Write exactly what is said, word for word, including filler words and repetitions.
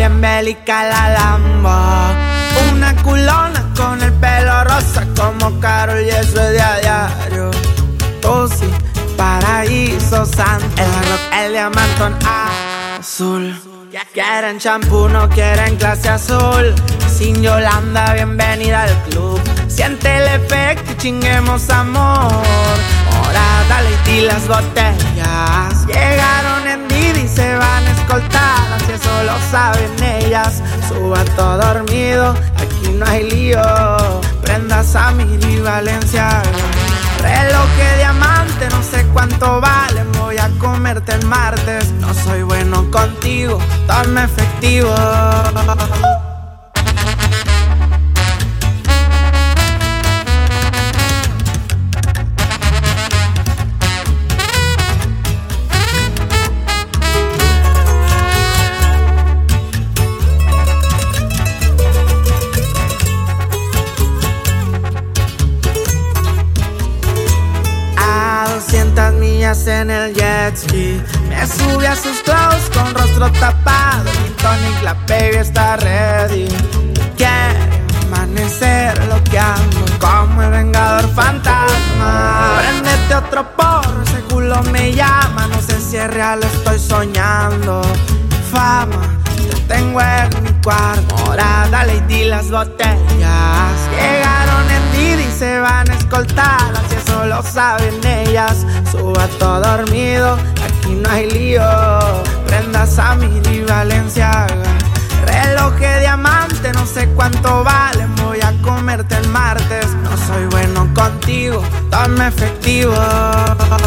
bien bélica la Lambo. Una culona con el pelo rosa como Karol y eso es de a diario. Tú sí, paraíso santo. El rock, el diamantón azul. Quieren champú, no quieren clase azul. Sin Yolanda, bienvenida al club. Siente el efecto y chinguemos amor. Morada, y las botellas llegaron en Didi y se van escoltadas. Y eso lo saben ellas. Suba todo dormido, aquí no hay lío. Prendas a Miri Valenciaga. Reloj de diamante, no sé cuánto vale. Voy a comerte el martes. No soy bueno contigo, dame efectivo. doscientas millas en el jet ski. Me subí a sus clouds con rostro tapado. Mi tonic, la baby está ready. Quiere amanecer loqueando como el vengador fantasma. Prendete otro porro, ese culo me llama. No sé si es real o estoy soñando. Fama, te tengo en mi cuarto. Morada, lady, las botellas llegaron en Didi y se van escoltadas. Y eso lo saben ellas. Suba todo dormido, aquí no hay lío. Prendas a Miri Valenciaga. Reloj de diamante, no sé cuánto vale. Voy a comerte el martes. No soy bueno contigo, dame efectivo.